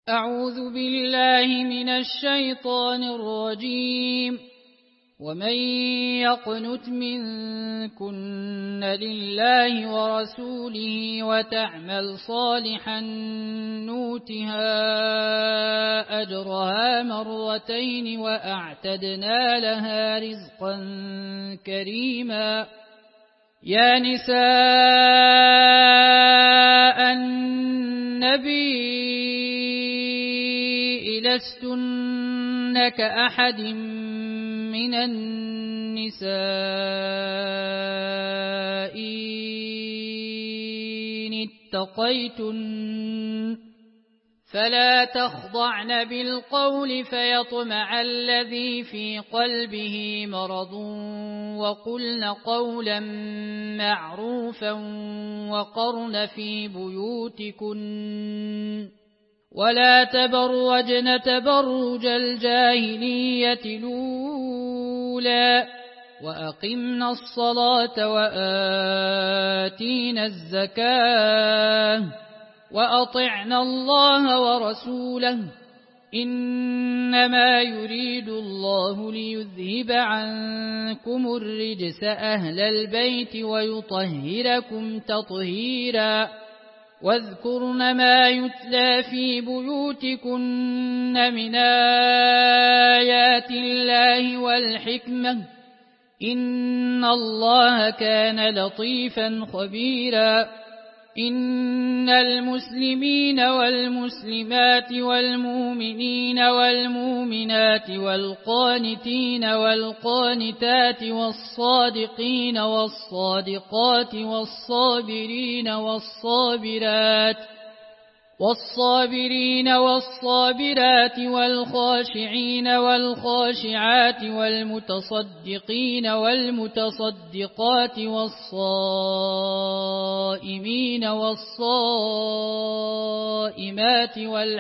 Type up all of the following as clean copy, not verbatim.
أعوذ بالله من الشيطان الرجيم. ومن يقنت منكن لله ورسوله وتعمل صالحا نوتها أجرها مرتين وأعتدنا لها رزقا كريما. يا نساء النبي لستن كأحد من النساء إن اتقيتن فلا تخضعن بالقول فيطمع الذي في قلبه مرض وقلن قولا معروفا وقرن في بيوتكن ولا تبرجن تبرج الجاهلية الأولى وأقمنا الصلاة وآتينا الزكاة وأطعنا الله ورسوله إنما يريد الله ليذهب عنكم الرجس أهل البيت ويطهركم تطهيرا. واذكرن ما يتلى في بيوتكن من آيات الله والحكمة إن الله كان لطيفا خبيرا. إن المسلمين والمسلمات والمؤمنين والمؤمنات والقانتين والقانتات والصادقين والصادقات والصابرين والصابرات والخاشعين والخاشعات والمتصدقين والمتصدقات والصائمين والصائمات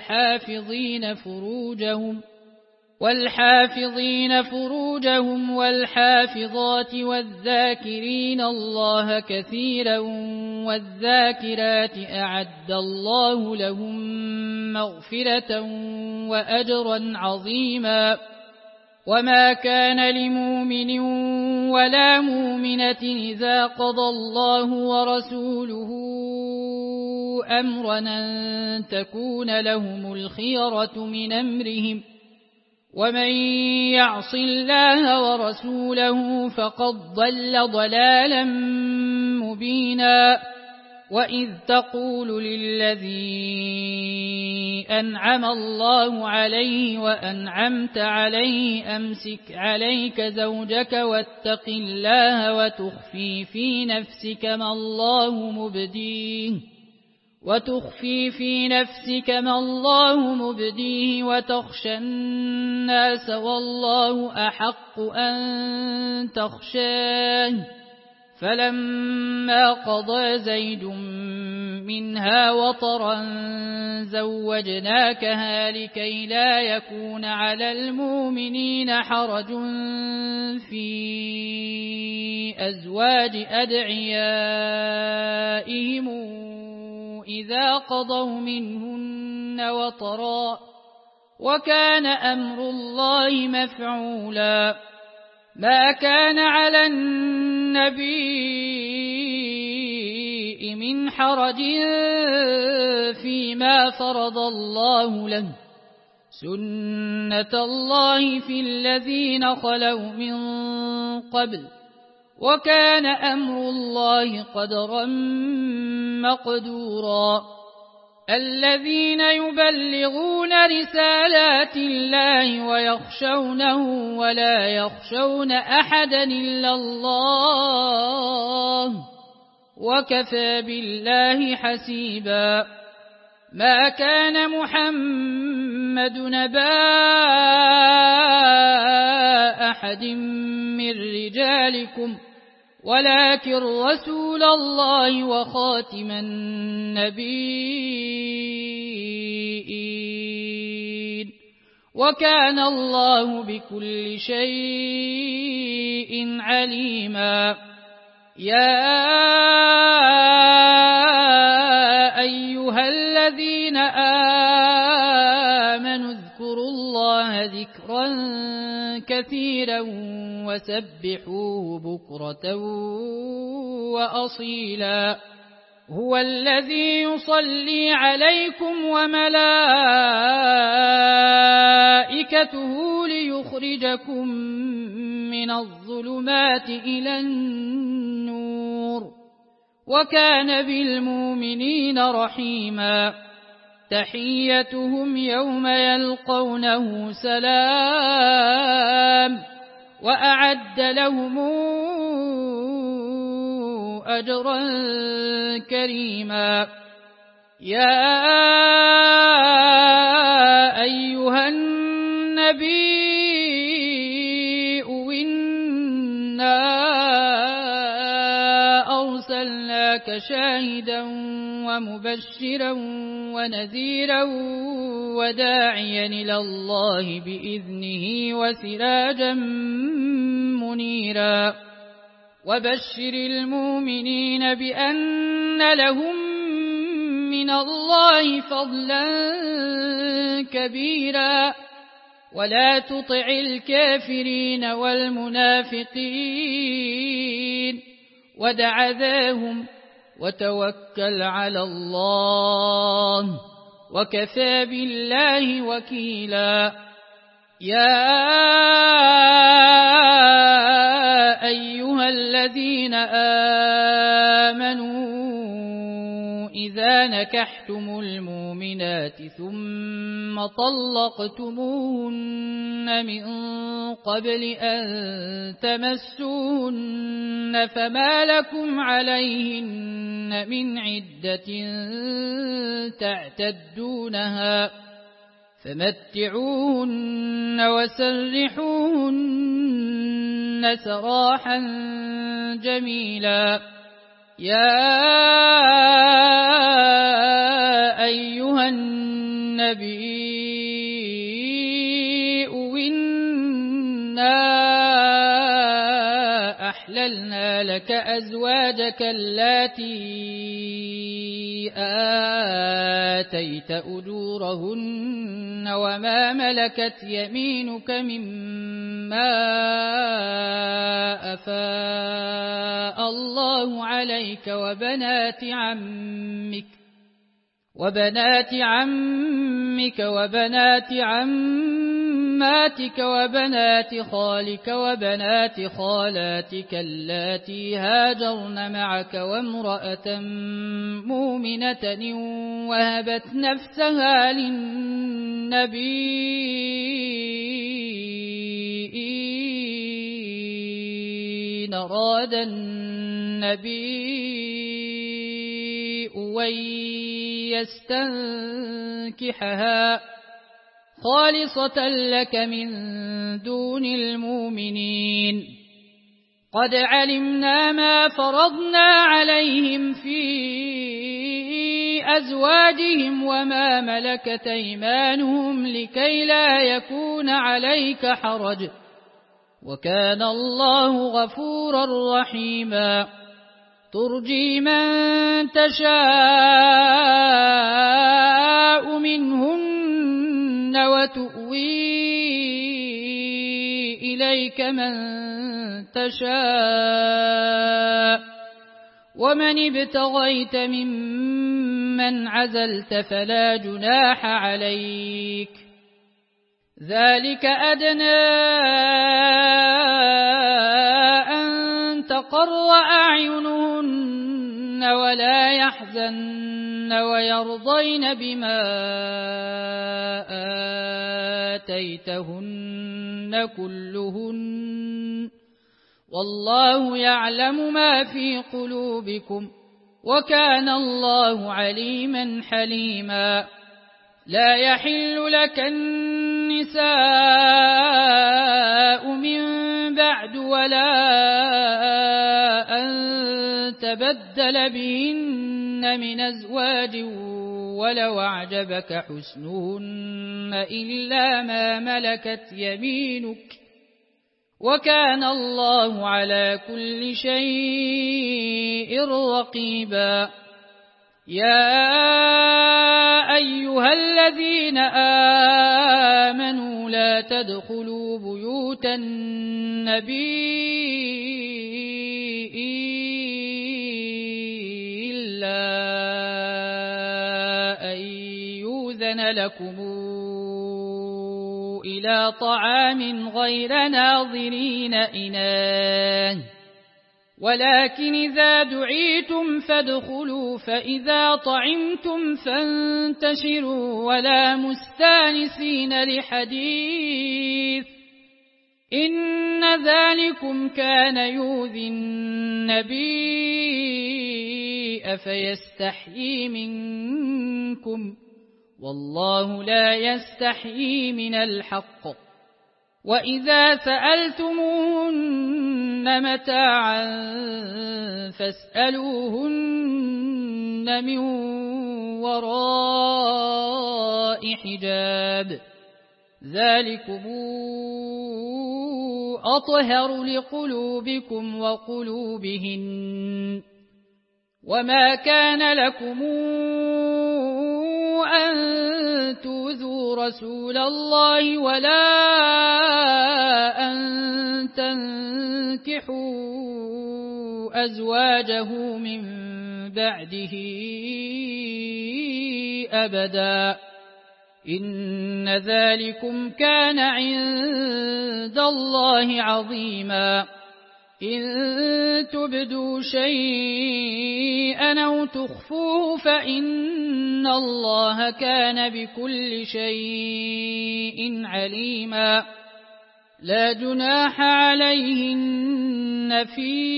والحافظين فروجهم والحافظات والذاكرين الله كثيرا والذاكرات أعد الله لهم مغفرة وأجرا عظيما. وما كان لمؤمن ولا مؤمنة إذا قضى الله ورسوله أمرا أن تكون لهم الخيرة من أمرهم ومن يعص الله ورسوله فقد ضل ضلالا مبينا. وإذ تقول للذي أنعم الله عليه وأنعمت عليه أمسك عليك زوجك واتق الله وتخفي في نفسك ما الله مبديه وتخشى الناس والله أحق أن تخشاه. فلما قضى زيد منها وطرا زوجناكها لكي لا يكون على المؤمنين حرج في أزواج أدعيائهم إذا قضوا منهن وطرا وكان أمر الله مفعولا. ما كان على النبي من حرج فيما فرض الله له سنة الله في الذين خلوا من قبل وكان أمر الله قدرا مقدورا. الذين يبلغون رسالات الله ويخشونه ولا يخشون أحدا إلا الله وكفى بالله حسيبا. ما كان محمد نبا أحد من رجالكم ولكن رسول الله وخاتم النبيين وكان الله بكل شيء عليما. يا أيها الذين ذكرا كثيرا وسبحوه بكرة وأصيلا هو الذي يصلي عليكم وملائكته ليخرجكم من الظلمات إلى النور وكان بالمؤمنين رحيما تحيتهم يوم يلقونه سلام وأعد لهم أجرا كريما يا أيها النبي إنا أرسلناك شاهدا ومبشرا ونذيرا وداعيا إلى الله بإذنه وسراجا منيرا وبشر المؤمنين بأن لهم من الله فضلا كبيرا ولا تطع الكافرين والمنافقين ودع ذاهم وتوكل على الله وكفى بالله وكيلا يا أيها الذين آمنوا إذا نكحتم المؤمنات ثم طلقتموهن من قبل أن تمسوهن فما لكم عليهن من عدة تعتدونها فمتعوهن وسرحوهن سراحا جميلا يا أيها النبي إنا أحللنا لك أزواجك اللاتي آتيت أجورهن وما ملكت يمينك مما أفاء الله عليك وبنات عمك وبنات عماتك وبنات خالك وبنات خالاتك اللاتي هاجرن معك وامرأة مؤمنة وهبت نفسها للنبي إن أراد النبي أن يستنكحها خالصة لك من دون المؤمنين قد علمنا ما فرضنا عليهم في أزواجهم وما ملكت أيمانهم لكي لا يكون عليك حرج وكان الله غفورا رحيما ترجي من تشاء منهن وتؤوي إليك من تشاء ومن ابتغيت ممن عزلت فلا جناح عليك ذلك أدنى أن تقر أعينهن ولا يحزن ويرضين بما آتيتهن كلهن والله يعلم ما في قلوبكم وكان الله عليما حليما لا يحل لك النساء من بعد ولا أن تبدل بهن من أزواج ولو أعجبك حسنهن إلا ما ملكت يمينك وكان الله على كل شيء رقيبا يا أيها الذين آمنوا لا تدخلوا بيوت النبي إلا أن يؤذن لكم إلى طعام غير ناظرين إناه ولكن إذا دعيتم فادخلوا فإذا طعمتم فانتشروا ولا مستانسين لحديث إن ذلكم كان يؤذي النبي فيستحيي منكم والله لا يستحيي من الحق وإذا سألتموهن متاعا فاسألوهن من وراء حجاب ذلكم أطهر لقلوبكم وقلوبهن وما كان لكم أن تؤذوا رسول الله ولا أن تنكحوا أزواجه من بعده أبدا إن ذلكم كان عند الله عظيما إن تبدوا شيئا أو تخفوه فإن الله كان بكل شيء عليما لا جناح عليهن في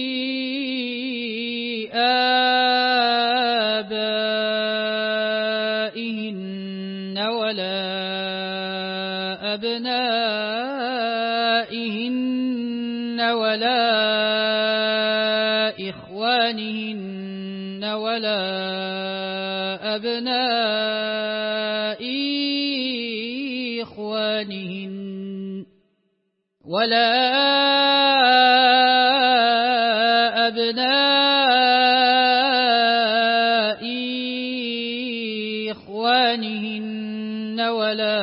آبائهن ولا أبنائهن ولا إخوانهن ولا أبناء إخوانهن ولا أبناء إخوانهن ولا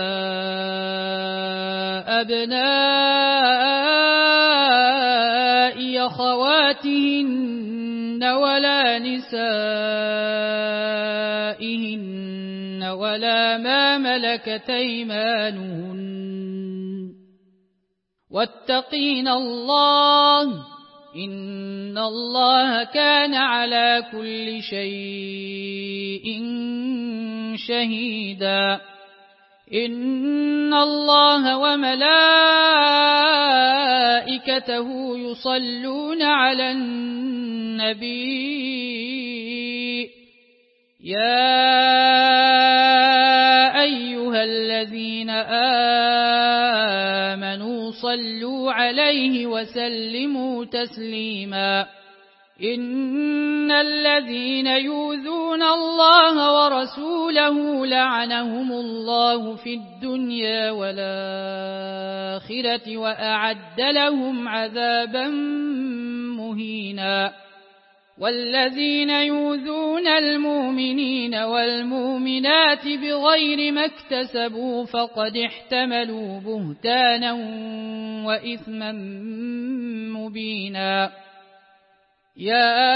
أبناء أخواتهن ولا نسائهن ولا ما ملكت أيمانهن واتقين الله إن الله كان على كل شيء شهيدا إن الله وملائكته يصلون على النبي يا أيها الذين آمنوا صلوا عليه وسلموا تسليما إن الذين يؤذون الله ورسوله لعنهم الله في الدنيا والآخرة وأعد لهم عذابا مهينا والذين يؤذون المؤمنين والمؤمنات بغير ما اكتسبوا فقد احتملوا بهتانا وإثما مبينا يا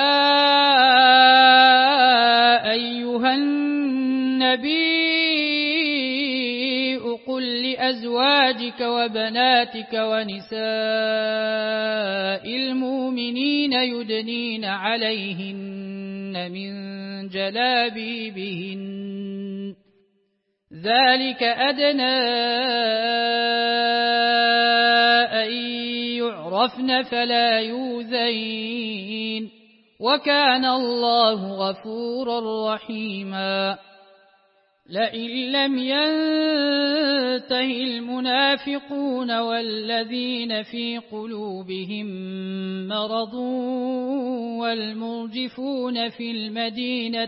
أيها النبي قل لأزواجك وبناتك ونساء المؤمنين يدنين عليهن من جلابيبهن ذلك أدنى أن يعرفن فلا يؤذين وكان الله غفورا رحيما لئن لم ينته المنافقون والذين في قلوبهم مرض والمرجفون في المدينة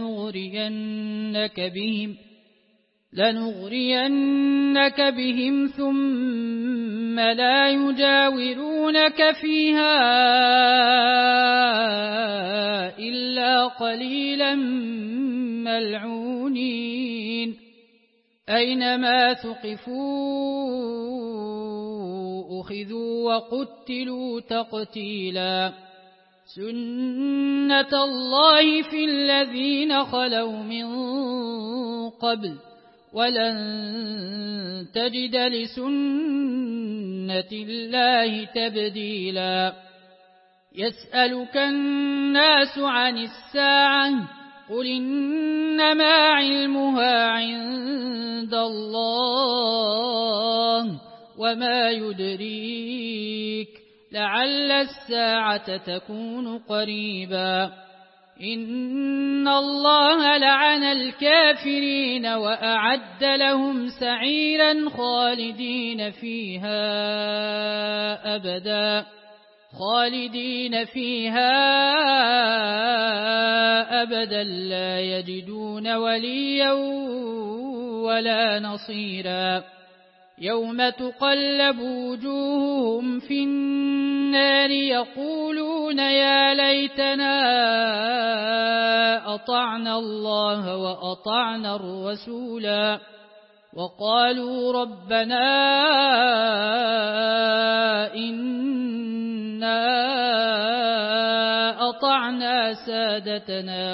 لنغرينك بهم ثم لا يجاورونك فيها إلا قليلا ملعونين أينما ثقفوا أخذوا وقتلوا تقتيلا سنة الله في الذين خلوا من قبل ولن تجد لسنة الله تبديلا يسألك الناس عن الساعة قل إنما علمها عند الله وما يدريك لعل الساعة تكون قريبا إن الله لعن الكافرين وأعد لهم سعيرا خالدين فيها أبدا لا يجدون وليا ولا نصيرا يوم تقلب وجوههم في النار يقولون يا ليتنا أطعنا الله وأطعنا الرسولا وقالوا ربنا إنا أطعنا سادتنا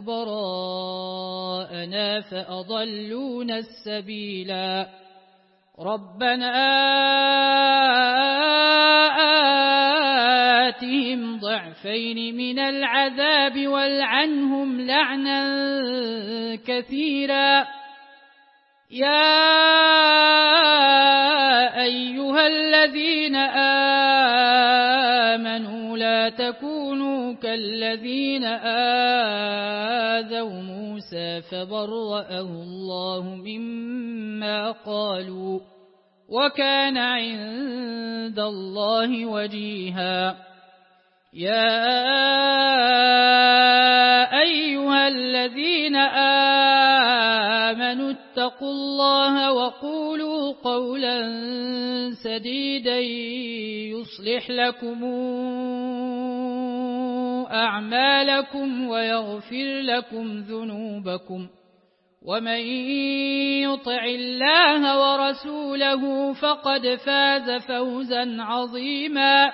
وكبراءنا فأضلونا السبيلا ربنا آتهم ضعفين من العذاب والعنهم لعنا كثيرا يا أيها الذين آمنوا لا تكونوا كالذين آذوا موسى فبرأه الله مما قالوا وكان عند الله وجيها يا أيها الذين آمنوا اتقوا الله وقولوا قولا سديدا يصلح لكم أعمالكم ويغفر لكم ذنوبكم ومن يطع الله ورسوله فقد فاز فوزا عظيما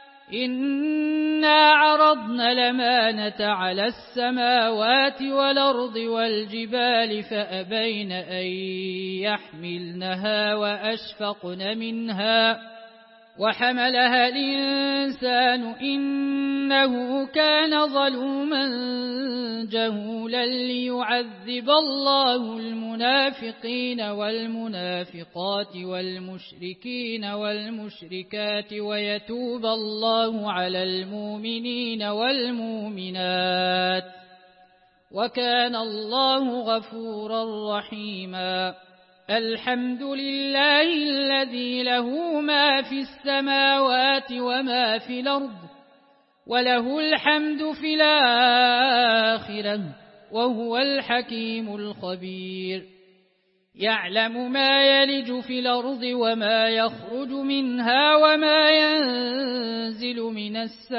إنا عرضنا الأمانة على السماوات والأرض والجبال فأبين أن يحملنها وأشفقن منها وحملها الإنسان إنه كان ظلوما جهولا ليعذب الله المنافقين والمنافقات والمشركين والمشركات ويتوب الله على المؤمنين والمؤمنات وكان الله غفورا رحيما الحمد لله الذي له ما في السماوات وما في الأرض وله الحمد في الآخرة وهو الحكيم الخبير يعلم ما يلج في الأرض وما يخرج منها وما ينزل من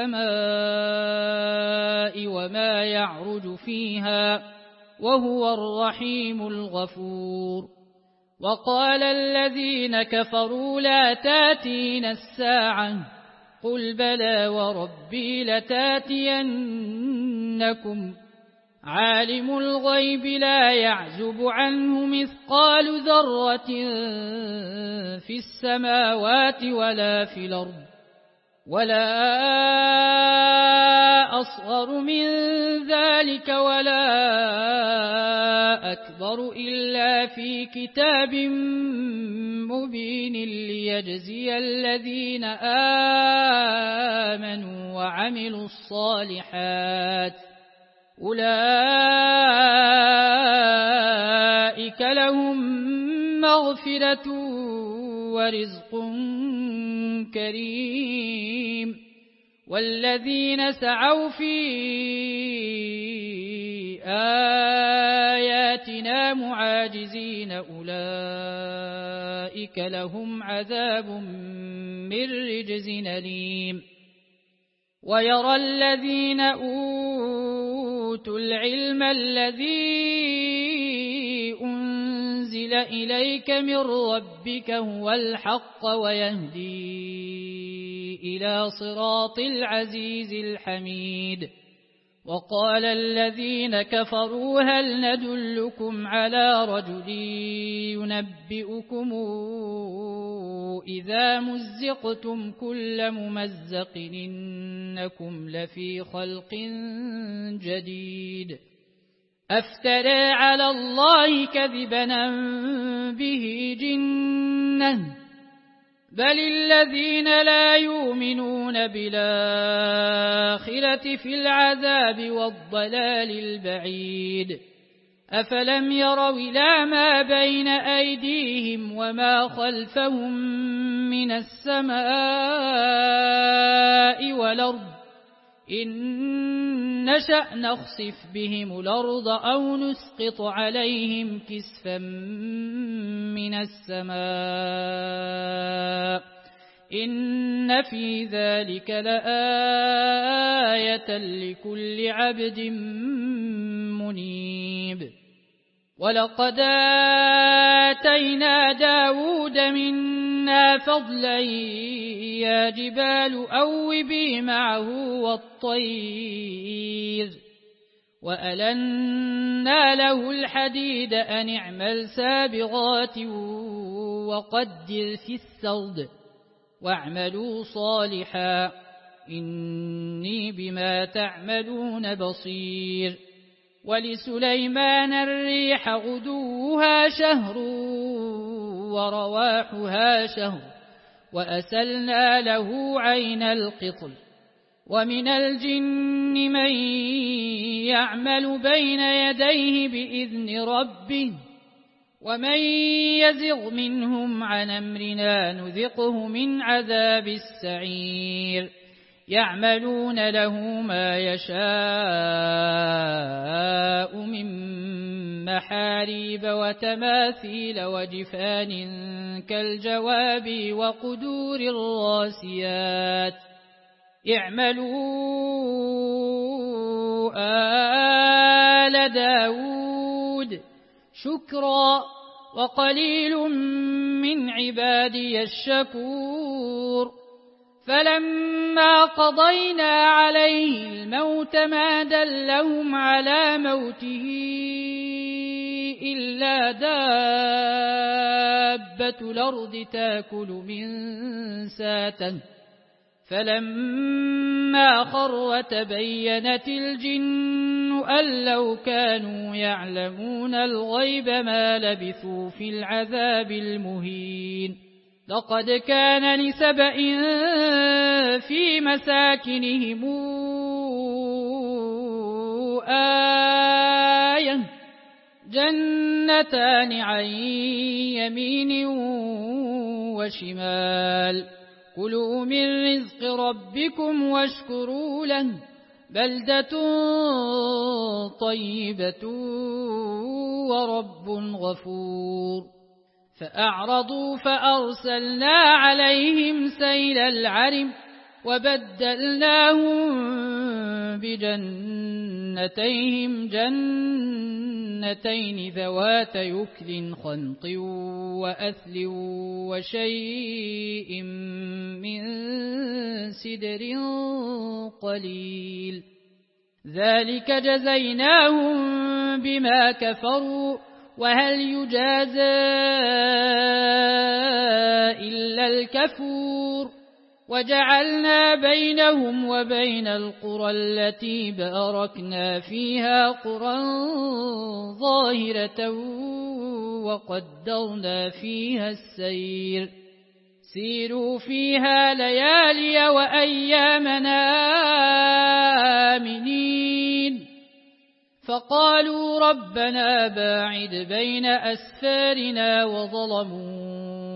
السماء وما يعرج فيها وهو الرحيم الغفور وقال الذين كفروا لا تاتينا الساعة قل بلى وربي لتاتينكم عالم الغيب لا يعزب عنه مثقال ذرة في السماوات ولا في الأرض ولا أصغر من ذلك ولا أكبر إلا في كتاب مبين ليجزي الذين آمنوا وعملوا الصالحات أولئك لهم مغفرة ورزق كريم والذين سعوا في آياتنا معاجزين أولئك لهم عذاب من رجز أليم ويرى الذين أوتوا العلم الذي أنزل أنزل إليك من ربك هو الحق ويهدي إلى صراط العزيز الحميد. وقال الذين كفروا هل ندلكم على رجل ينبئكم إذا مزقتم كل ممزق إنكم لفي خلق جديد أفترى على الله كذبا به جنة بل الذين لا يؤمنون بالآخرة في العذاب والضلال البعيد. أفلم يروا إلى ما بين أيديهم وما خلفهم من السماء والأرض إن نشأ نخسف بهم الأرض أو نسقط عليهم كسفا من السماء إن في ذلك لآية لكل عبد منيب. ولقد آتينا داود منا فضلا يا جبال أوبي معه والطير وألنا له الحديد أن اعمل سابغات وقدر في السرد واعملوا صالحا إني بما تعملون بصير. ولسليمان الريح غدوها شهر ورواحها شهر وأسلنا له عين القطر. ومن الجن من يعمل بين يديه بإذن ربه ومن يزغ منهم عن أمرنا نذقه من عذاب السعير. يعملون له ما يشاء من محاريب وتماثيل وجفان كالجواب وقدور الراسيات. اعملوا آل داود شكرا وقليل من عبادي الشكور. فلما قضينا عليه الموت ما دلهم على موته إلا دابة الأرض تأكل من ساته فلما خر تبينت الجن أن لو كانوا يعلمون الغيب ما لبثوا في العذاب المهين. لقد كان لسبإ في مساكنهم آية جنتان عن يمين وشمال كلوا من رزق ربكم واشكروا له بلدة طيبة ورب غفور. فأعرضوا فأرسلنا عليهم سيل العرم وبدلناهم بجنتيهم جنتين ذوات يكل خنط وأثل وشيء من سدر قليل ذلك جزيناهم بما كفروا وهل يجازى إلا الكفور. وجعلنا بينهم وبين القرى التي باركنا فيها قرى ظاهرة وقدرنا فيها السير سيروا فيها ليالي وأيامنا آمنين. فقالوا ربنا باعد بين أسفارنا وظلموا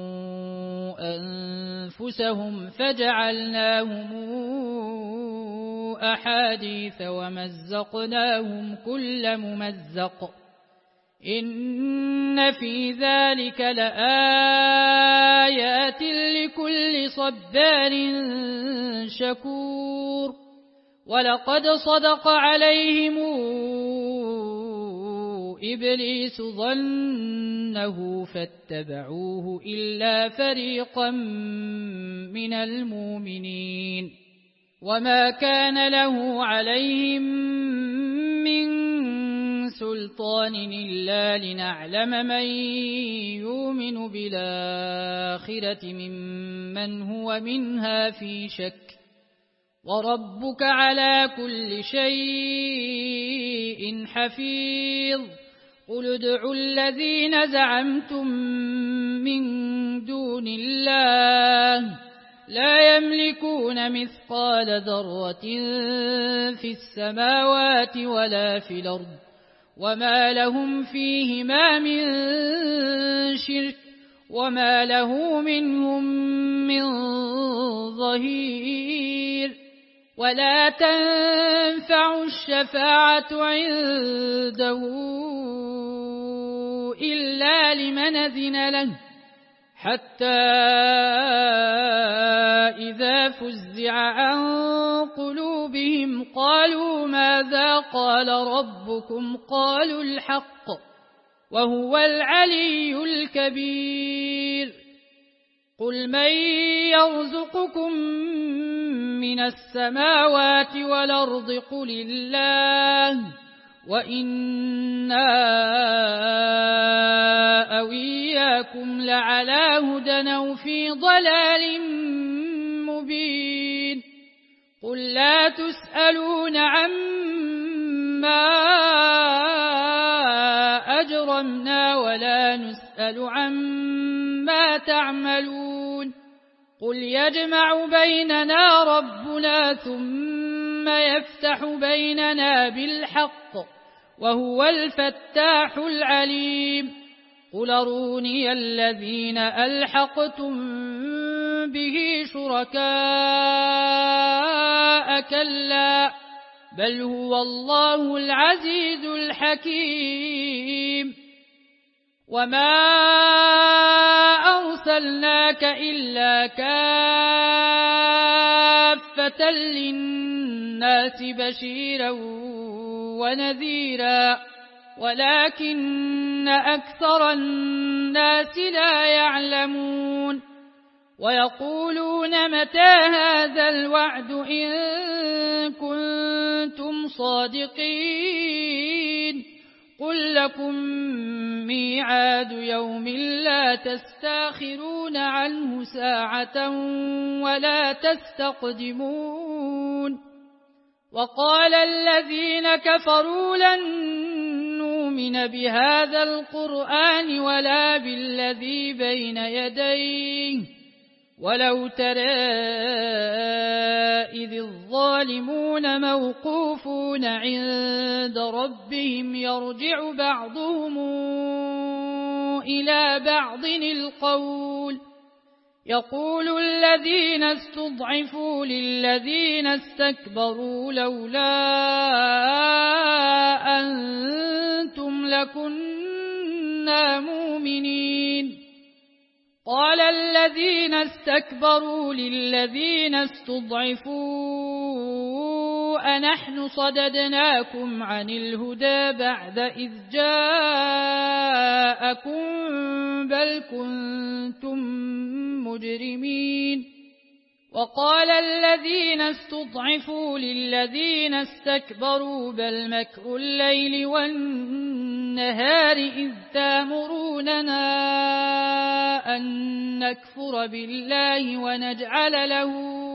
أنفسهم فجعلناهم أحاديث ومزقناهم كل ممزق إن في ذلك لآيات لكل صبار شكور. ولقد صدق عليهم إبليس ظنه فاتبعوه إلا فريقا من المؤمنين وما كان له عليهم من سلطان إلا لنعلم من يؤمن بالآخرة ممن هو منها في شك وربك على كل شيء حفيظ قل ادعوا الذين زعمتم من دون الله لا يملكون مثقال ذرة في السماوات ولا في الأرض وما لهم فيهما من شرك وما له منهم من ظهير ولا تنفع الشفاعة عنده إلا لمن أذن له حتى إذا فزع عن قلوبهم قالوا ماذا قال ربكم قالوا الحق وهو العلي الكبير قل من يرزقكم من السماوات والأرض قل الله وإنا أو إياكم لعلى هدى أو في ضلال مبين قل لا تسألون عما أجرمنا ولا نسأل عما تعملون قل يجمع بيننا ربنا ثم يفتح بيننا بالحق وهو الفتاح العليم قل أروني الذين ألحقتم به شركاء كلا بل هو الله العزيز الحكيم وما أرسلناك إلا كافة للناس بشيرا ونذيرا ولكن أكثر الناس لا يعلمون ويقولون متى هذا الوعد إن كنتم صادقين قل لكم ميعاد يوم لا تستاخرون عنه ساعة ولا تستقدمون وقال الذين كفروا لن نؤمن بهذا القرآن ولا بالذي بين يديه ولو ترى إذ الظالمون موقوفون عند ربهم يرجع بعضهم إلى بعض القول يقول الذين استضعفوا للذين استكبروا لولا أنتم لكنا مؤمنين قال الذين استكبروا للذين استضعفوا أنحن صددناكم عن الهدى بعد إذ جاءكم بل كنتم مجرمين وقال الذين استضعفوا للذين استكبروا بل مكر الليل والنهار إذ تامروننا أن نكفر بالله ونجعل له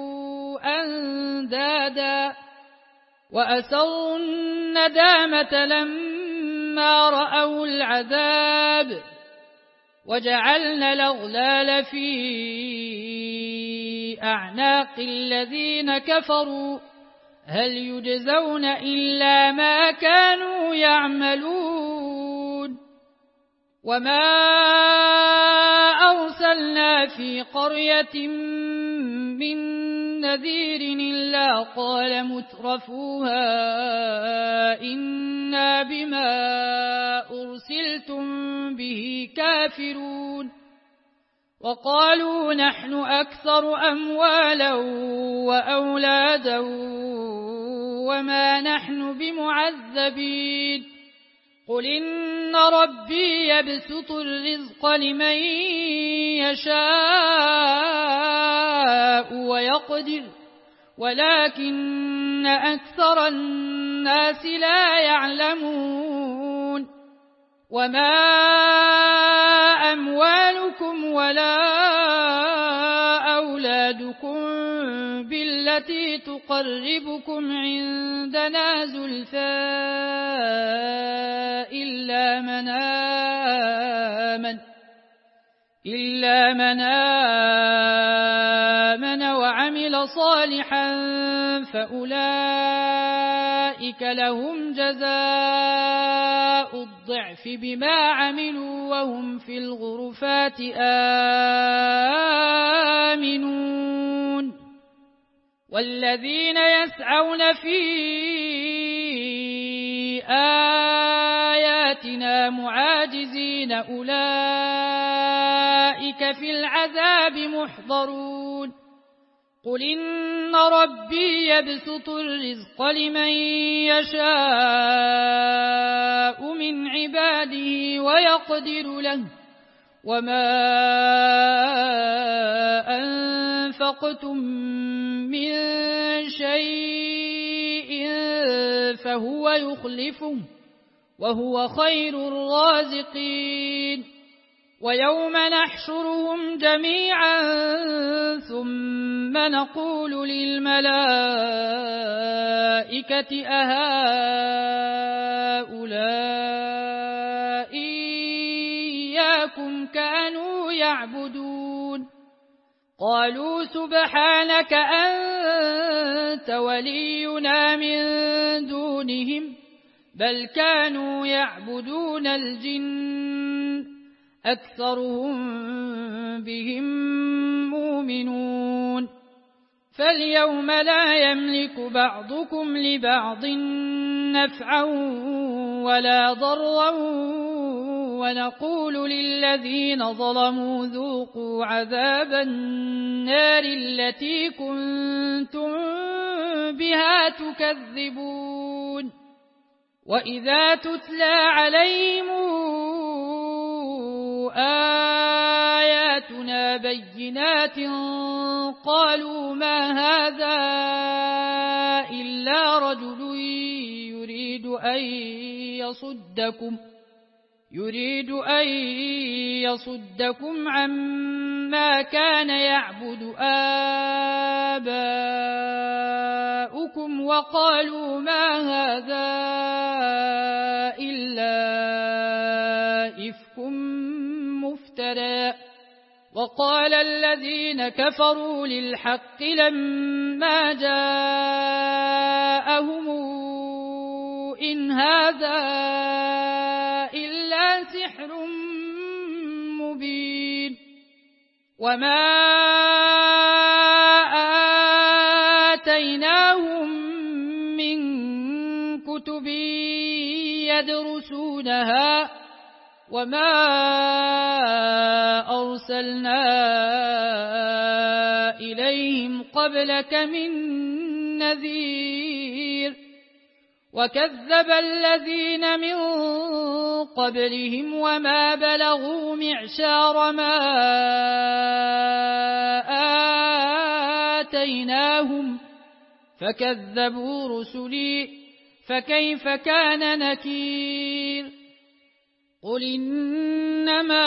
أندادا وأسروا الندامة لما رأوا العذاب وجعلنا الأغلال في أعناق الذين كفروا هل يجزون إلا ما كانوا يعملون وما أرسلنا في قرية من نذير إلا قال مترفوها إنا بما أرسلتم به كافرون وقالوا نحن أكثر أموالا وأولادا وما نحن بمعذبين قل إن ربي يبسط الرزق لمن يشاء ويقدر ولكن أكثر الناس لا يعلمون وما أموالكم ولا أولادكم بالتي تقربكم عندنا زلفى إلا من آمن وعمل صالحا فأولئك لهم جزاء الضعف بما عملوا وهم في الغرفات آمنون والذين يسعون في آياتنا معاجزين أولئك في العذاب محضرون قل إن ربي يبسط الرزق لمن يشاء من عباده ويقدر له وما أنفقتم من شيء فهو يخلفه وهو خير الرازقين ويوم نحشرهم جميعا ثم نقول للملائكة أهؤلاء إياكم كانوا يعبدون قالوا سبحانك أنت ولينا من دونهم بل كانوا يعبدون الجن أكثرهم بهم مؤمنون فاليوم لا يملك بعضكم لبعض نفعا ولا ضرا ونقول للذين ظلموا ذوقوا عذاب النار التي كنتم بها تكذبون وإذا تتلى عليهم آياتنا بينات قالوا ما هذا إلا رجل يريد أن يصدكم عما كان يعبد آباؤكم وقالوا ما هذا إلا إفك مفترى وقال الذين كفروا للحق لما جاءهم إن هذا إلا سحر مبين وما آتيناهم من كتب يدرسونها وما أرسلنا إليهم قبلك من نذير وكذب الذين من قبلهم وما بلغوا معشار ما آتيناهم فكذبوا رسلي فكيف كان نكير قل إنما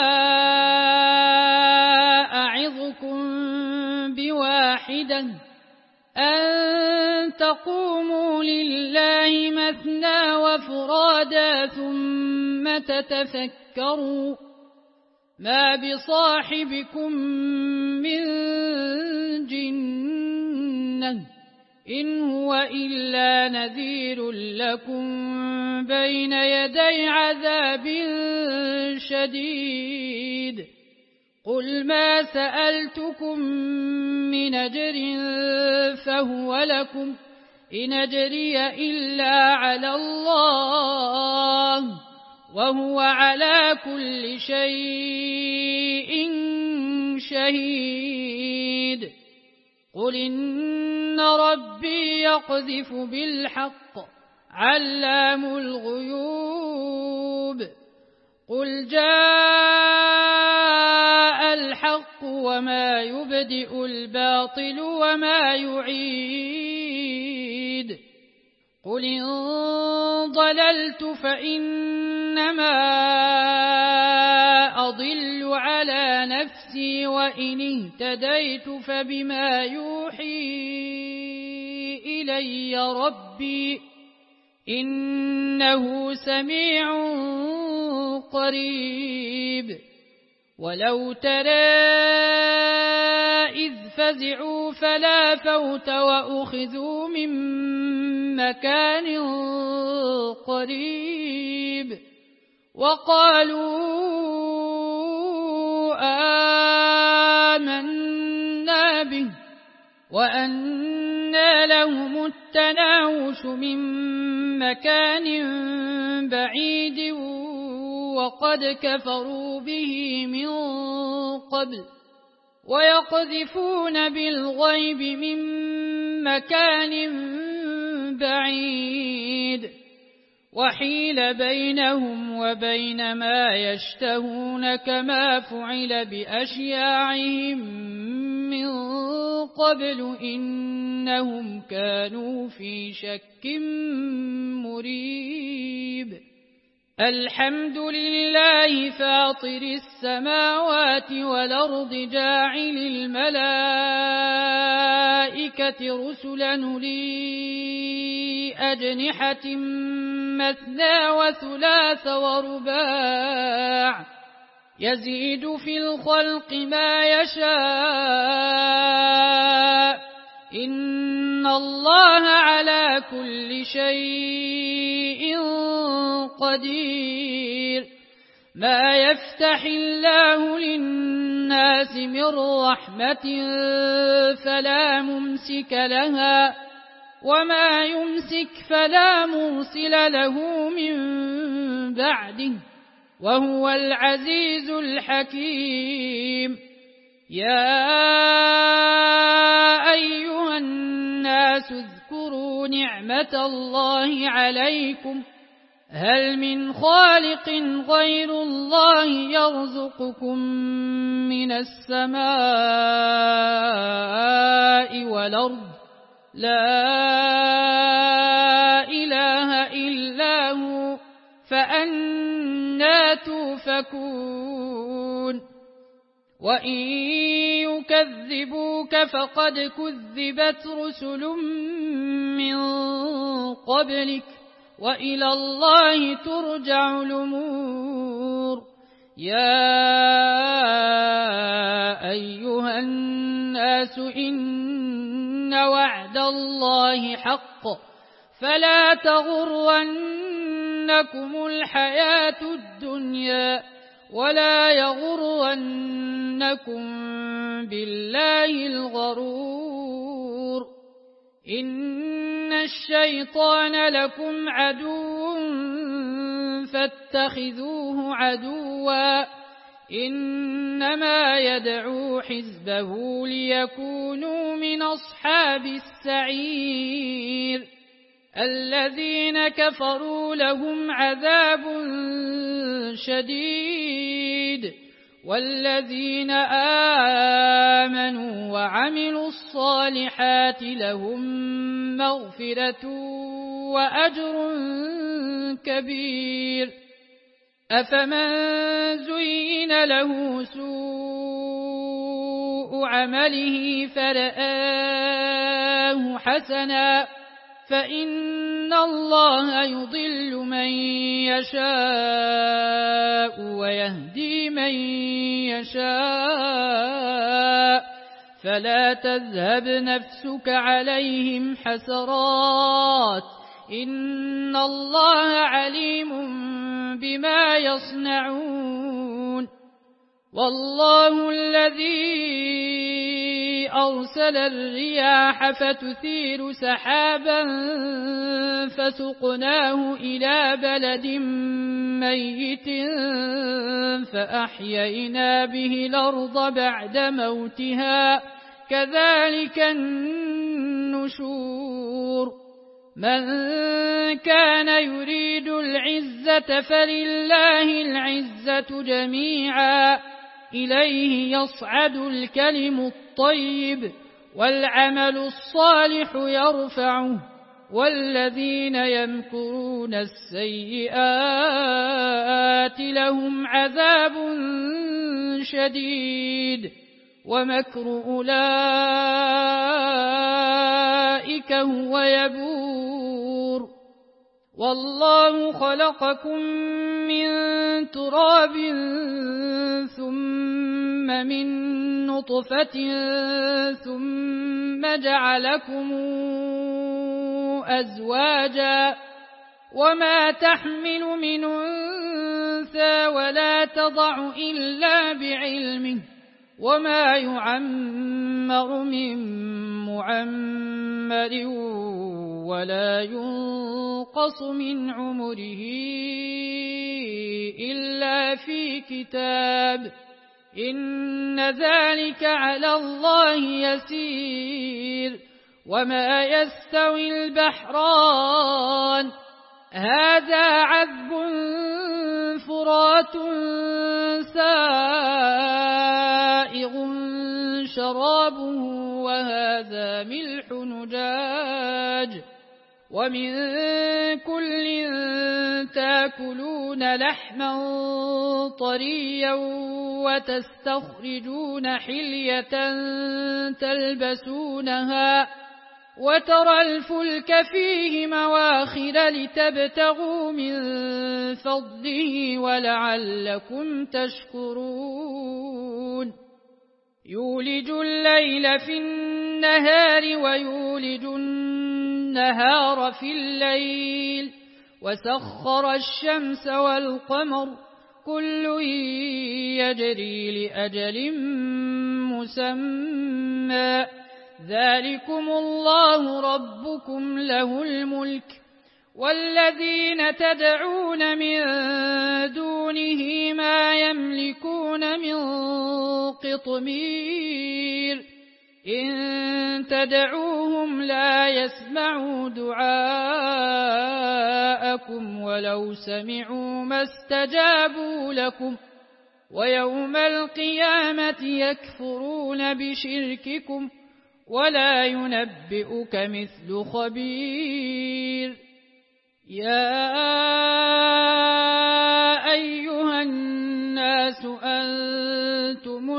أعظكم بواحدة أن تقوموا لله مثنى وفرادا ثم تتفكروا ما بصاحبكم من جنة إن هو إلا نذير لكم بين يدي عذاب شديد قل ما سألتكم من أجر فهو لكم إن أجري إلا على الله وهو على كل شيء شهيد قل إن ربي يقذف بالحق علام الغيوب قل جاء الحق وما يبدئ الباطل وما يعيد قل إن ضللت فإنما أضل على نفسي وإن اهتديت فبما يوحي إلي ربي إنه سميع قريب ولو ترى إذ فزعوا فلا فوت وأخذوا من مكان قريب وقالوا آمنا به وأنى لهم التناوش من مكان بعيد وقد كفروا به من قبل ويقذفون بالغيب من مكان بعيد وحيل بينهم وبين ما يشتهون كما فعل بأشياعهم من قبل إنهم كانوا في شك مريب الحمد لله فاطر السماوات والأرض جاعل الملائكة رسلا أولي أجنحة مثنى وثلاث ورباع يزيد في الخلق ما يشاء إن الله على كل شيء قدير ما يفتح الله للناس من رحمة فلا ممسك لها وما يمسك فلا مرسل له من بعده وهو العزيز الحكيم يا أيها الناس اذكروا نعمة الله عليكم هل من خالق غير الله يرزقكم من السماء والأرض لا إله إلا هو فأنى تؤفكون وإن يكذبوك فقد كذبت رسل من قبلك وإلى الله ترجع الأمور يا أيها الناس إن وعد الله حق فلا تغرنكم الحياة الدنيا ولا يغرنكم بالله الغرور إن الشيطان لكم عدو فاتخذوه عدوا إنما يدعو حزبه ليكونوا من أصحاب السعير الذين كفروا لهم عذاب شديد والذين آمنوا وعملوا الصالحات لهم مغفرة وأجر كبير أفمن زين له سوء عمله فرآه حسنا فإن الله يضل من يشاء ويهدي من يشاء فلا تذهب نفسك عليهم حسرات إن الله عليم بما يصنعون والله الذي أرسل الرياح فتثير سحابا فسقناه إلى بلد ميت فأحيينا به الأرض بعد موتها كذلك النشور من كان يريد العزة فلله العزة جميعا إليه يصعد الكلم الطيب والعمل الصالح يرفعه والذين يمكرون السيئات لهم عذاب شديد ومكر أولئك هو يبور والله خلقكم من تراب ثم من نطفة ثم جعلكم أزواجا وما تحمل من أنثى ولا تضع إلا بعلمه وما يعمر من معمر ولا ينقص من عمره إلا في كتاب إن ذلك على الله يسير وما يستوي البحران هذا عذب فرات سائغ شرابه وهذا ملح نجاج ومن كل تاكلون لحما طريا وتستخرجون حلية تلبسونها وترى الفلك فيه مواخر لتبتغوا من فضله ولعلكم تشكرون يولج الليل في النهار ويولج النهار في الليل وسخر الشمس والقمر كل يجري لأجل مسمى ذلكم الله ربكم له الملك والذين تدعون من دونه ما يملكون من قطمير إن تدعوهم لا يسمعوا دعاءكم ولو سمعوا ما استجابوا لكم ويوم القيامة يكفرون بشرككم ولا ينبئك مثل خبير يا أيها الناس أنتم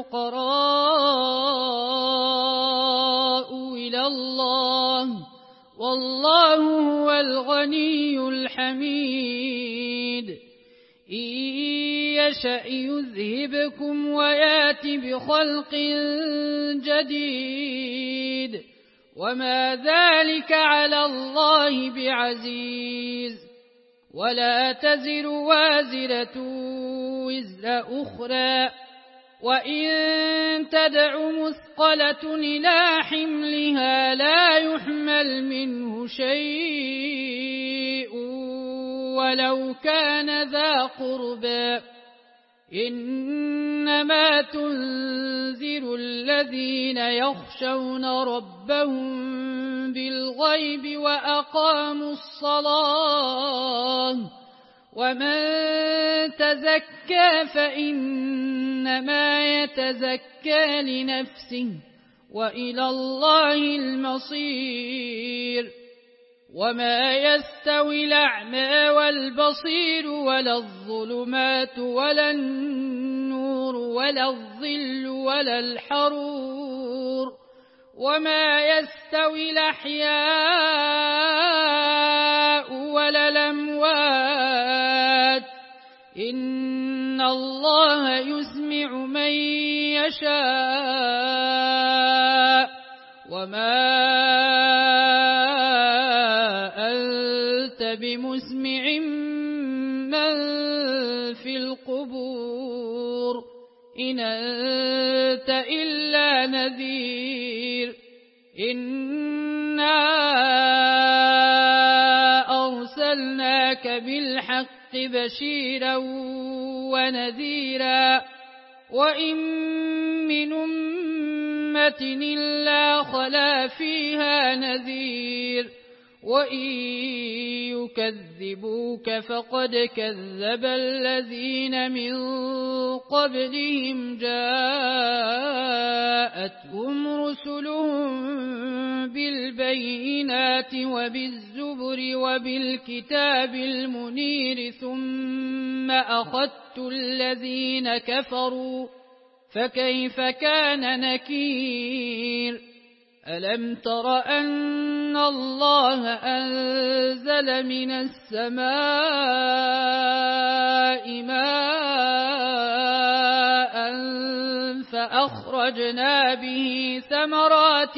الفقراء إلى الله والله هو الغني الحميد إن يشأ يذهبكم ويات بخلق جديد وما ذلك على الله بعزيز ولا تزر وازرة وزر أخرى وإن تدع مثقلة إلى حملها لا يحمل منه شيء ولو كان ذا قربى إنما تنذر الذين يخشون ربهم بالغيب وأقاموا الصلاة ومن تزكى فإنما يتزكى لنفسه وإلى الله المصير وما يستوي الأعمى والبصير ولا الظلمات ولا النور ولا الظل ولا الحرور وما يستوي الأحياء ولا الأموات إن الله يسمع من يشاء وما بمسمع من في القبور إن أنت إلا نذير إنا أرسلناك بالحق بشيرا ونذيرا وإن من أمة إلا خلا فيها نذير وإن يكذبوك فقد كذب الذين من قبلهم جاءتهم رسلهم بالبينات وبالزبر وبالكتاب المنير ثم أخذت الذين كفروا فكيف كان نكير ألم تر أن الله أنزل من السماء ماء فأخرجنا به ثمرات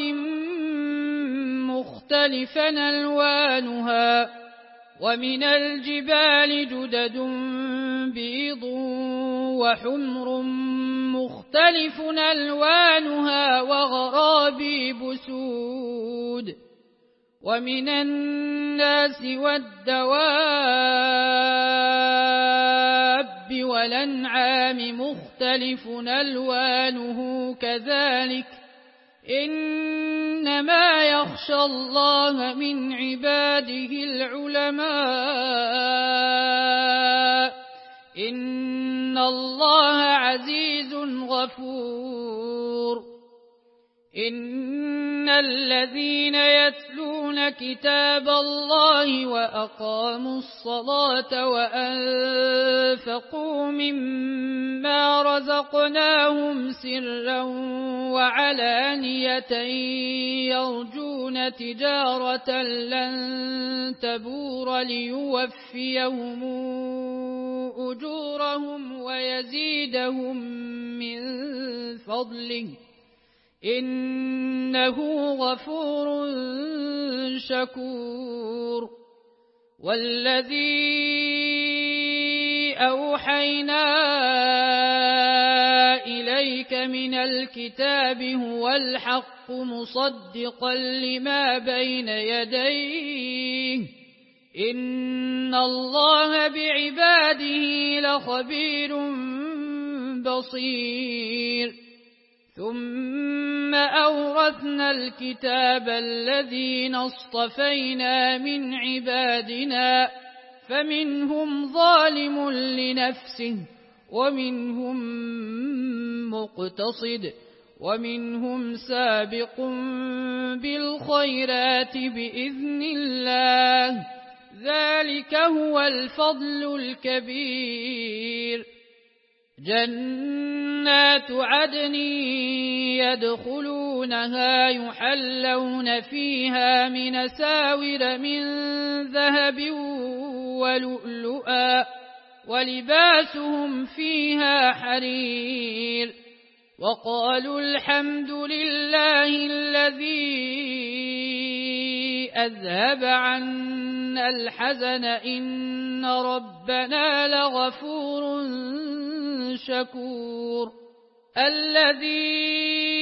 مختلفا ألوانها ومن الجبال جدد بيض وحمر مختلف ألوانها وغرابيب سود ومن الناس والدواب والأنعام مختلف ألوانه كذلك إنما يخشى الله من عباده العلماء إن الله عزيز غفور إن الذين يتلون كتاب الله وأقاموا الصلاة وأنفقوا مما رزقناهم سرا وعلانية يرجون تجارة لن تبور ليوفيهم أجورهم ويزيدهم من فضله إنه غفور شكور والذي أوحينا إليك من الكتاب هو الحق مصدقا لما بين يديه إن الله بعباده لخبير بصير ثم أورثنا الكتاب الذين اصطفينا من عبادنا فمنهم ظالم لنفسه ومنهم مقتصد ومنهم سابق بالخيرات بإذن الله ذلك هو الفضل الكبير جنات عدن يدخلونها يحلون فيها من ساور من ذهب ولؤلؤا ولباسهم فيها حرير وقالوا الحمد لله الذي أذهب عنا الحزن إن ربنا لغفور شكور الذي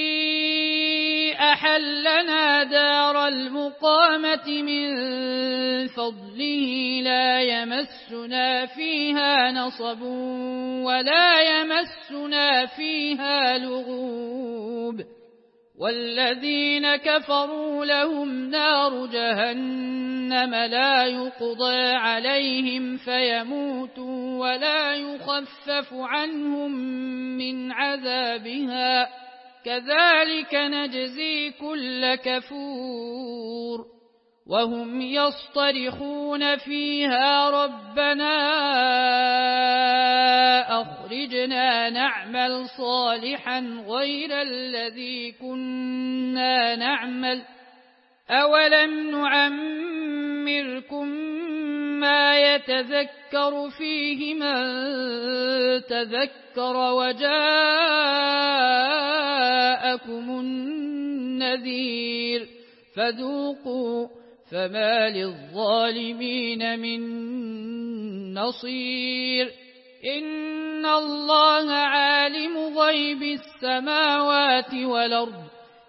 أحلنا دار المقامة من فضله لا يمسنا فيها نصب ولا يمسنا فيها لغوب والذين كفروا لهم نار جهنم لا يقضى عليهم فيموتوا ولا يخفف عنهم من عذابها كذلك نجزي كل كفور وهم يصطرخون فيها ربنا أخرجنا نعمل صالحا غير الذي كنا نعمل أولم نعمركم ما يتذكر فيه من تذكر وجاءكم النذير فذوقوا فما للظالمين من نصير إن الله عالم غيب السماوات والأرض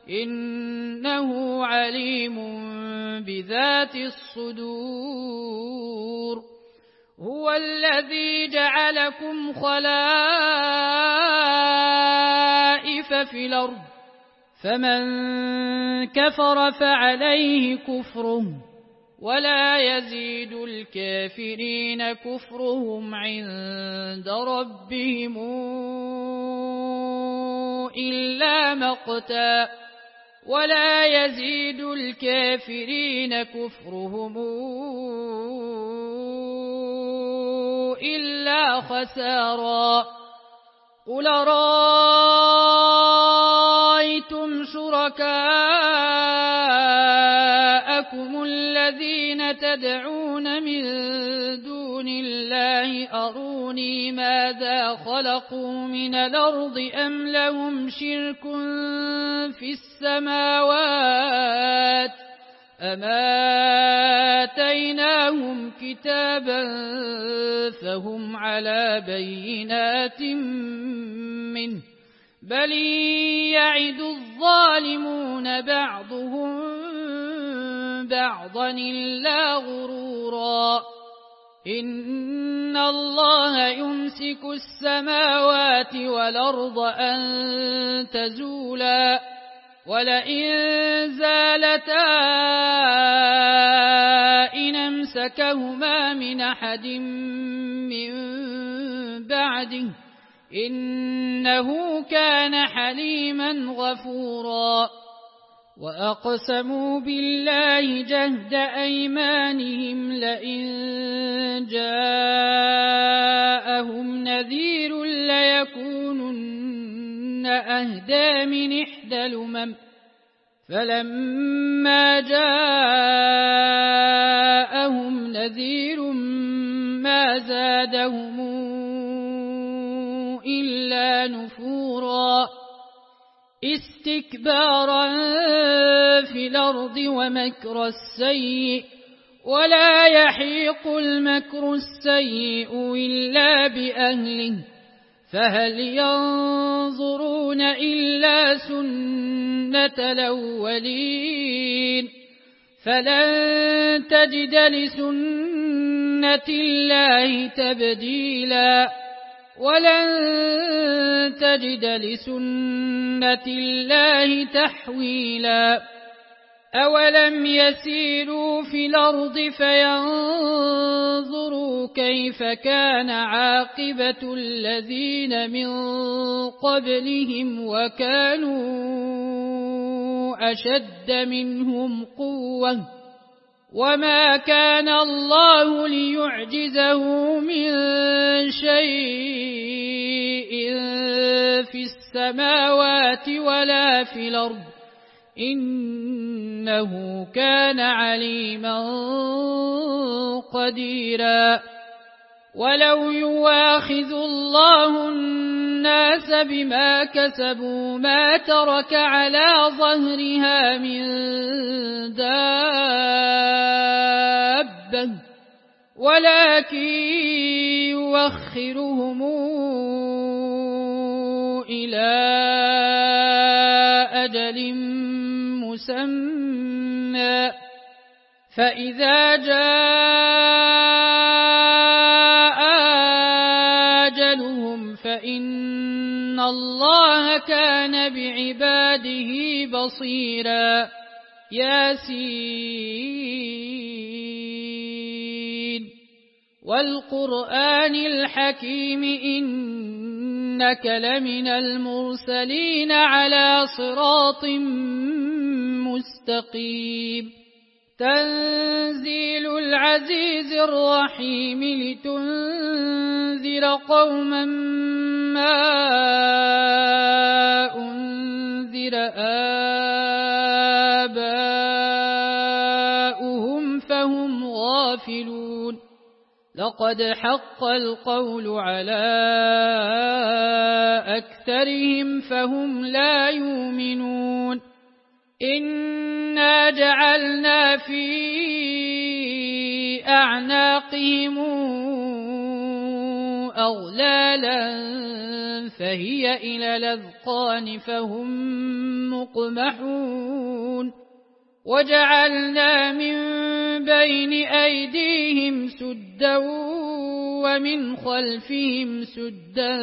إنه عليم بذات الصدور هو الذي جعلكم خلائف في الأرض فمن كفر فعليه كفره ولا يزيد الكافرين كفرهم عند ربهم إلا مقتا ولا يزيد الكافرين كفرهم إلا خسارا قل رأيتم شركاءكم الذين تدعون من دون الله أروني ماذا خلقوا من الأرض أم لهم شرك في السماوات أم آتيناهم كتابا فهم على بينات منه بل يعد الظالمون بعضهم بعضا إلا غرورا إن الله يمسك السماوات والأرض أن تزولا ولئن زالتا إن أمسكهما من أحد من بعده إنه كان حليما غفورا وأقسموا بالله جهد أيمانهم لئن جاءهم نذير ليكونن أهدى من إحدى الأمم فلما جاءهم نذير ما زادهم إلا نفورا استكبارا في الأرض ومكر السيء ولا يحيق المكر السيء إلا بأهله فهل ينظرون إلا سنة الأولين فلن تجد لسنة الله تبديلا ولن تجد لسنة الله تحويلا أولم يسيروا في الأرض فينظروا كيف كان عاقبة الذين من قبلهم وكانوا أشد منهم قوة وما كان الله ليعجزه من شيء في السماوات ولا في الأرض إنه كان عليما قديرا ولو يواخذ الله الناس بما كسبوا ما ترك على ظهرها من دابة ولكن يوخرهم إلى أجل مسمى فإذا جاء أجلهم فإن الله كان بعباده بصيرا ياسين والقرآن الحكيم إنك لمن المرسلين على صراط مستقيم تنزيل العزيز الرحيم لتنذر قوما ما أنذر آباؤهم فهم غافلون لقد حق القول على أكثرهم فهم لا يؤمنون إنا جعلنا في أعناقهم أغلالا فهي إلى الأذقان فهم مقمحون وجعلنا من بين أيديهم سدا ومن خلفهم سدا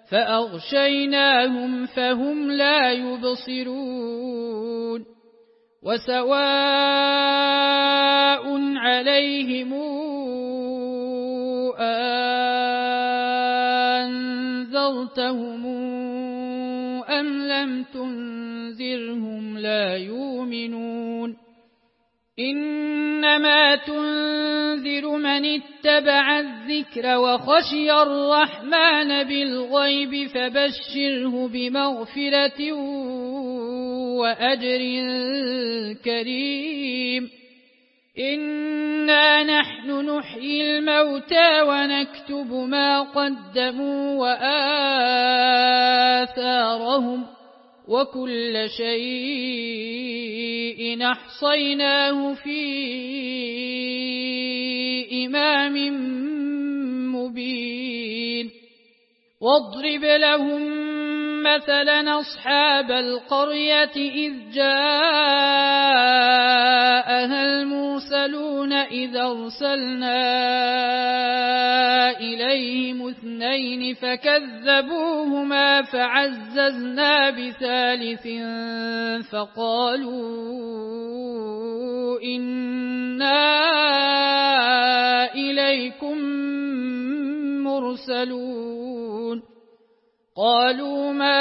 فأغشيناهم فهم لا يبصرون وسواء عليهم أنذرتهم أم لم تنذرهم لا يؤمنون إنما تنذر من اتبع الذكر وخشي الرحمن بالغيب فبشره بمغفرة وأجر كريم إنا نحن نحيي الموتى ونكتب ما قدموا وآثارهم وكل شيء أحصيناه في إمام مبين واضرب لهم مثلا أصحاب القرية إذ جاءها المرسلون إذ أرسلنا إليهم 2 فكذبوهما فعززنا بثالث فقالوا إنا إليكم مرسلون قالوا ما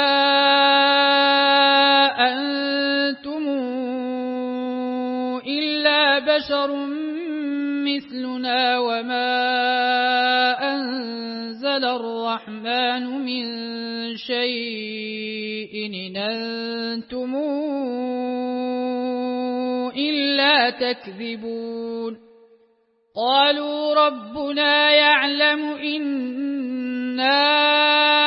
أنتم إلا بشر مثلنا وما أنزل الرحمن من شيء إن أنتم إلا تكذبون قالوا ربنا يعلم إنا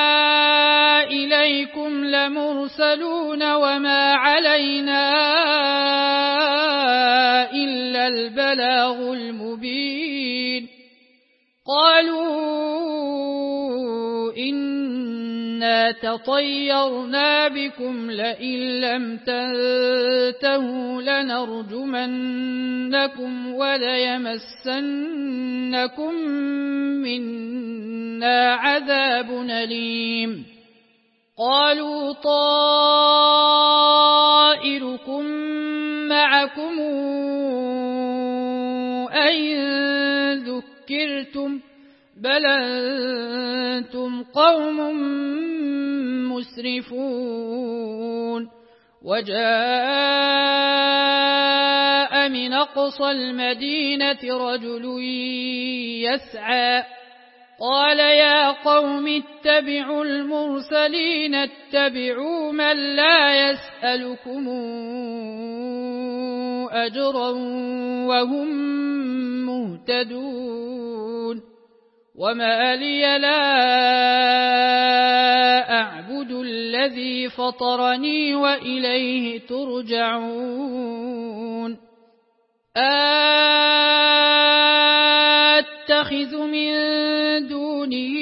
إليكم لمرسلون وما علينا إلا البلاغ المبين قالوا إنا تطيرنا بكم لئن لم تنتهوا لنرجمنكم وليمسنكم منا عذاب أليم قالوا طائركم معكم أئن ذكرتم بل أنتم قوم مسرفون وجاء من أقصى المدينة رجل يسعى قال يا قوم اتبعوا المرسلين اتبعوا من لا يسألكم أجرا وهم مهتدون وما لي لا أعبد الذي فطرني وإليه ترجعون أتخذ من دونه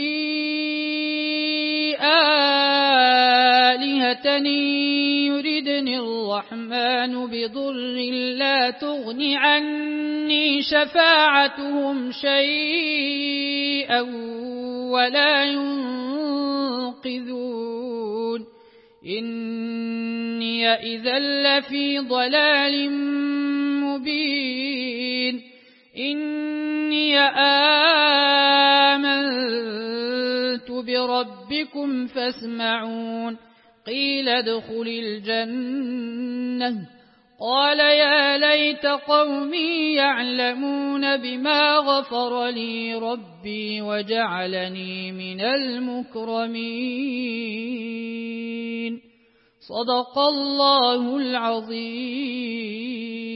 آلهة يردني الرحمن بضر لا تغن عني شفاعتهم شيئا ولا ينقذون إني إذا لفي ضلال مبين إني آمنت بربكم فاسمعون قيل ادخل الجنة قال يا ليت قومي يعلمون بما غفر لي ربي وجعلني من المكرمين صدق الله العظيم.